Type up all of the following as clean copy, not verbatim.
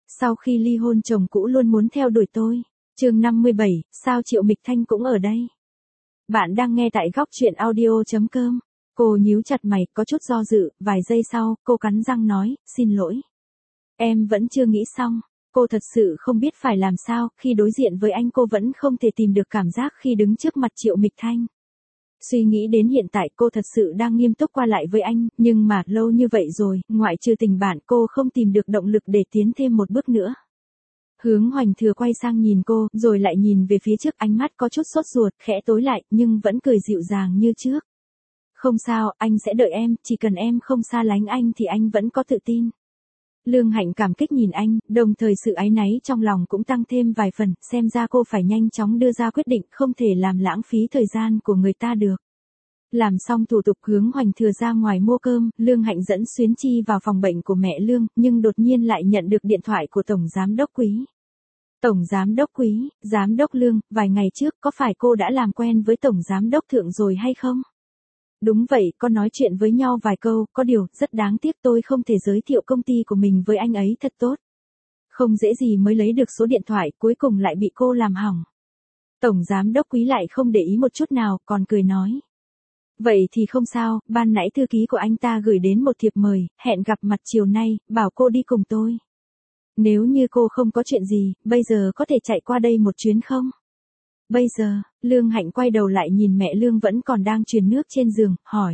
Sau khi ly hôn chồng cũ luôn muốn theo đuổi tôi. Chương 57, sao Triệu Mịch Thanh cũng ở đây? Bạn đang nghe tại góc truyện audio.com. Cô nhíu chặt mày, có chút do dự, vài giây sau, cô cắn răng nói, xin lỗi. Em vẫn chưa nghĩ xong. Cô thật sự không biết phải làm sao, khi đối diện với anh cô vẫn không thể tìm được cảm giác khi đứng trước mặt Triệu Mịch Thanh. Suy nghĩ đến hiện tại cô thật sự đang nghiêm túc qua lại với anh, nhưng mà lâu như vậy rồi, ngoại trừ tình bạn cô không tìm được động lực để tiến thêm một bước nữa. Hướng Hoành Thừa quay sang nhìn cô, rồi lại nhìn về phía trước, ánh mắt có chút sốt ruột, khẽ tối lại, nhưng vẫn cười dịu dàng như trước. Không sao, anh sẽ đợi em, chỉ cần em không xa lánh anh thì anh vẫn có tự tin. Lương Hạnh cảm kích nhìn anh, đồng thời sự áy náy trong lòng cũng tăng thêm vài phần, xem ra cô phải nhanh chóng đưa ra quyết định, không thể làm lãng phí thời gian của người ta được. Làm xong thủ tục Hướng Hoành Thừa ra ngoài mua cơm, Lương Hạnh dẫn Xuyến Chi vào phòng bệnh của mẹ Lương, nhưng đột nhiên lại nhận được điện thoại của Tổng Giám Đốc Quý. Tổng Giám Đốc Quý, Giám Đốc Lương, vài ngày trước có phải cô đã làm quen với Tổng Giám Đốc Thượng rồi hay không? Đúng vậy, con nói chuyện với nhau vài câu, có điều, rất đáng tiếc tôi không thể giới thiệu công ty của mình với anh ấy thật tốt. Không dễ gì mới lấy được số điện thoại, cuối cùng lại bị cô làm hỏng. Tổng Giám Đốc Quý lại không để ý một chút nào, còn cười nói. Vậy thì không sao, ban nãy thư ký của anh ta gửi đến một thiệp mời, hẹn gặp mặt chiều nay, bảo cô đi cùng tôi. Nếu như cô không có chuyện gì, bây giờ có thể chạy qua đây một chuyến không? Bây giờ, Lương Hạnh quay đầu lại nhìn mẹ Lương vẫn còn đang truyền nước trên giường, hỏi.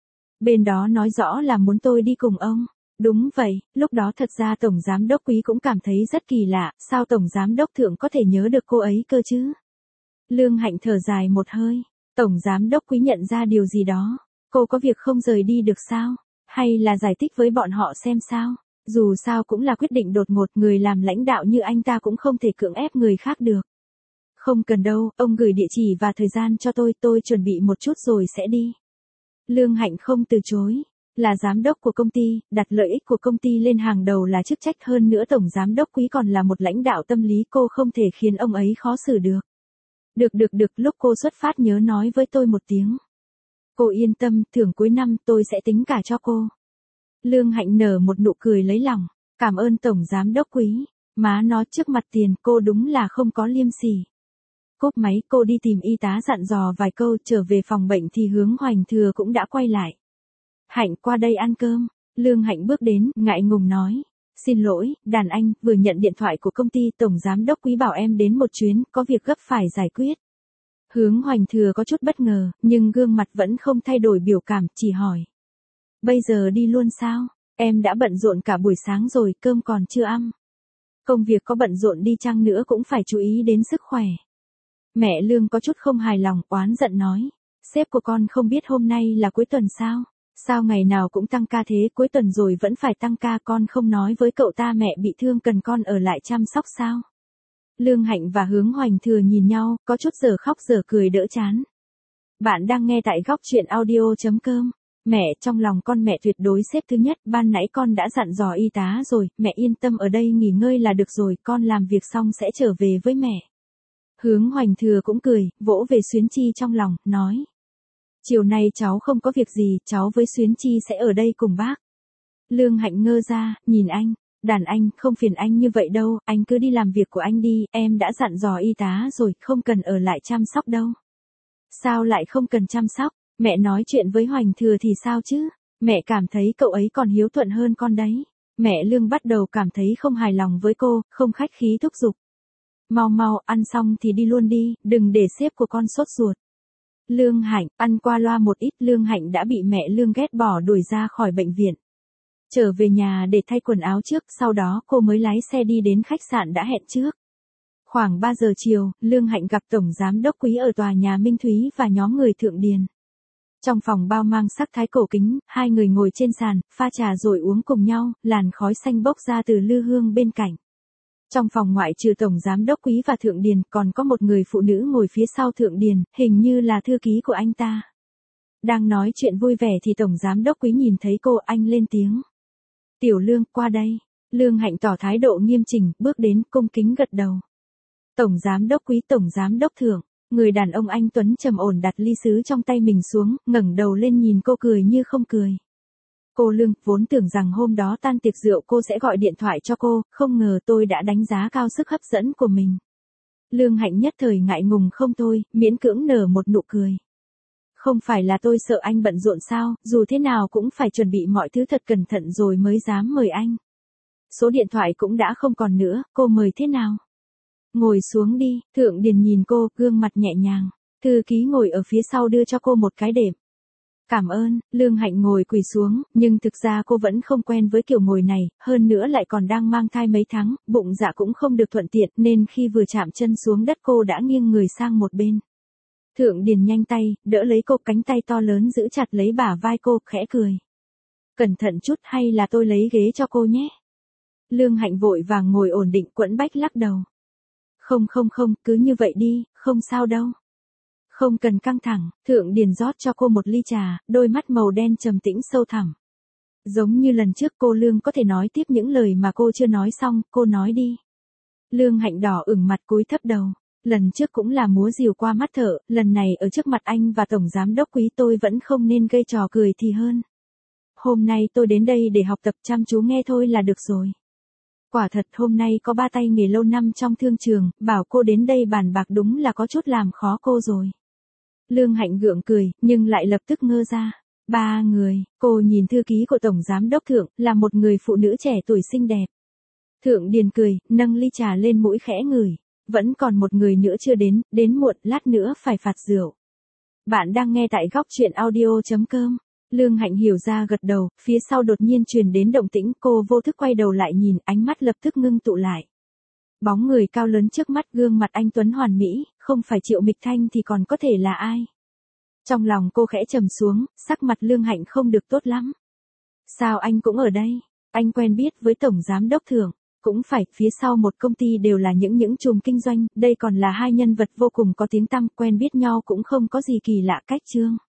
Bên đó nói rõ là muốn tôi đi cùng ông. Đúng vậy, lúc đó thật ra Tổng Giám Đốc Quý cũng cảm thấy rất kỳ lạ, sao Tổng Giám Đốc Thượng có thể nhớ được cô ấy cơ chứ? Lương Hạnh thở dài một hơi. Tổng Giám Đốc Quý nhận ra điều gì đó. Cô có việc không rời đi được sao? Hay là giải thích với bọn họ xem sao? Dù sao cũng là quyết định đột ngột, người làm lãnh đạo như anh ta cũng không thể cưỡng ép người khác được. Không cần đâu, ông gửi địa chỉ và thời gian cho tôi chuẩn bị một chút rồi sẽ đi. Lương Hạnh không từ chối. Là giám đốc của công ty, đặt lợi ích của công ty lên hàng đầu là chức trách, hơn nữa Tổng Giám Đốc Quý còn là một lãnh đạo tâm lý, cô không thể khiến ông ấy khó xử được. Được, lúc cô xuất phát nhớ nói với tôi một tiếng. Cô yên tâm, thưởng cuối năm tôi sẽ tính cả cho cô. Lương Hạnh nở một nụ cười lấy lòng. Cảm ơn Tổng Giám Đốc Quý. Má nó, trước mặt tiền cô đúng là không có liêm sỉ. Cúp máy, cô đi tìm y tá dặn dò vài câu, trở về phòng bệnh thì Hướng Hoành Thừa cũng đã quay lại. Hạnh, qua đây ăn cơm. Lương Hạnh bước đến, ngại ngùng nói. Xin lỗi, đàn anh, vừa nhận điện thoại của công ty, Tổng Giám Đốc Quý bảo em đến một chuyến, có việc gấp phải giải quyết. Hướng Hoành Thừa có chút bất ngờ, nhưng gương mặt vẫn không thay đổi biểu cảm, chỉ hỏi. Bây giờ đi luôn sao? Em đã bận rộn cả buổi sáng rồi, cơm còn chưa ăn. Công việc có bận rộn đi chăng nữa cũng phải chú ý đến sức khỏe. Mẹ Lương có chút không hài lòng, oán giận nói. Sếp của con không biết hôm nay là cuối tuần sao? Sao ngày nào cũng tăng ca thế, cuối tuần rồi vẫn phải tăng ca, con không nói với cậu ta mẹ bị thương cần con ở lại chăm sóc sao? Lương Hạnh và Hướng Hoành Thừa nhìn nhau, có chút giờ khóc giờ cười đỡ chán. Bạn đang nghe tại góc truyện audio.com. Mẹ, trong lòng con mẹ tuyệt đối xếp thứ nhất, ban nãy con đã dặn dò y tá rồi, mẹ yên tâm ở đây nghỉ ngơi là được rồi, con làm việc xong sẽ trở về với mẹ. Hướng Hoành Thừa cũng cười, vỗ về Xuyến Chi trong lòng, nói. Chiều nay cháu không có việc gì, cháu với Xuyến Chi sẽ ở đây cùng bác. Lương Hạnh ngơ ra, nhìn anh. Đàn anh, không phiền anh như vậy đâu, anh cứ đi làm việc của anh đi, em đã dặn dò y tá rồi, không cần ở lại chăm sóc đâu. Sao lại không cần chăm sóc? Mẹ nói chuyện với Hoành Thừa thì sao chứ? Mẹ cảm thấy cậu ấy còn hiếu thuận hơn con đấy. Mẹ Lương bắt đầu cảm thấy không hài lòng với cô, không khách khí thúc giục. Mau, ăn xong thì đi luôn đi, đừng để sếp của con sốt ruột. Lương Hạnh, ăn qua loa một ít, Lương Hạnh đã bị mẹ Lương ghét bỏ đuổi ra khỏi bệnh viện. Trở về nhà để thay quần áo trước, sau đó cô mới lái xe đi đến khách sạn đã hẹn trước. Khoảng 3 giờ chiều, Lương Hạnh gặp Tổng Giám Đốc Quý ở tòa nhà Minh Thúy và nhóm người Thượng Điền. Trong phòng bao mang sắc thái cổ kính, hai người ngồi trên sàn, pha trà rồi uống cùng nhau, làn khói xanh bốc ra từ lư hương bên cạnh. Trong phòng ngoại trừ Tổng Giám Đốc Quý và Thượng Điền, còn có một người phụ nữ ngồi phía sau Thượng Điền, hình như là thư ký của anh ta. Đang nói chuyện vui vẻ thì Tổng Giám Đốc Quý nhìn thấy cô, anh lên tiếng. Tiểu Lương, qua đây. Lương Hạnh tỏ thái độ nghiêm chỉnh, bước đến, cung kính gật đầu. Tổng Giám Đốc Quý, Tổng Giám Đốc Thượng. Người đàn ông anh tuấn trầm ổn đặt ly sứ trong tay mình xuống, ngẩng đầu lên nhìn cô, cười như không cười. Cô Lương, vốn tưởng rằng hôm đó tan tiệc rượu cô sẽ gọi điện thoại cho cô, không ngờ tôi đã đánh giá cao sức hấp dẫn của mình. Lương Hạnh nhất thời ngại ngùng không thôi, miễn cưỡng nở một nụ cười. Không phải là tôi sợ anh bận rộn sao, dù thế nào cũng phải chuẩn bị mọi thứ thật cẩn thận rồi mới dám mời anh. Số điện thoại cũng đã không còn nữa, cô mời thế nào? Ngồi xuống đi, Thượng Điền nhìn cô, gương mặt nhẹ nhàng. Thư ký ngồi ở phía sau đưa cho cô một cái đệm. Cảm ơn, Lương Hạnh ngồi quỳ xuống, nhưng thực ra cô vẫn không quen với kiểu ngồi này, hơn nữa lại còn đang mang thai mấy tháng, bụng dạ cũng không được thuận tiện nên khi vừa chạm chân xuống đất cô đã nghiêng người sang một bên. Thượng Điền nhanh tay, đỡ lấy cô, cánh tay to lớn giữ chặt lấy bả vai cô, khẽ cười. Cẩn thận chút hay là tôi lấy ghế cho cô nhé. Lương Hạnh vội vàng ngồi ổn định, Quẫn Bách lắc đầu. Không, cứ như vậy đi, không sao đâu. Không cần căng thẳng, Thượng Điền rót cho cô một ly trà, đôi mắt màu đen trầm tĩnh sâu thẳm. Giống như lần trước cô Lương có thể nói tiếp những lời mà cô chưa nói xong, cô nói đi. Lương Hạnh đỏ ửng mặt cúi thấp đầu. Lần trước cũng là múa rìu qua mắt thợ, lần này ở trước mặt anh và Tổng Giám Đốc Quý tôi vẫn không nên gây trò cười thì hơn. Hôm nay tôi đến đây để học tập, chăm chú nghe thôi là được rồi. Quả thật hôm nay có ba tay nghề lâu năm trong thương trường, bảo cô đến đây bàn bạc đúng là có chút làm khó cô rồi. Lương Hạnh gượng cười, nhưng lại lập tức ngơ ra. Ba người, cô nhìn thư ký của Tổng Giám Đốc Thượng, là một người phụ nữ trẻ tuổi xinh đẹp. Thượng Điền cười, nâng ly trà lên mũi khẽ ngửi. Vẫn còn một người nữa chưa đến muộn, lát nữa phải phạt rượu. Bạn đang nghe tại góc truyện audio.com. Lương Hạnh hiểu ra gật đầu, phía sau đột nhiên truyền đến động tĩnh, cô vô thức quay đầu lại nhìn, ánh mắt lập tức ngưng tụ lại. Bóng người cao lớn trước mắt, gương mặt anh tuấn hoàn mỹ, không phải Triệu Mịch Thanh thì còn có thể là ai? Trong lòng cô khẽ trầm xuống, sắc mặt Lương Hạnh không được tốt lắm. Sao anh cũng ở đây? Anh quen biết với Tổng Giám Đốc Thượng. Cũng phải, phía sau một công ty đều là những chùm kinh doanh, đây còn là hai nhân vật vô cùng có tiếng tăm, quen biết nhau cũng không có gì kỳ lạ. Cách Trương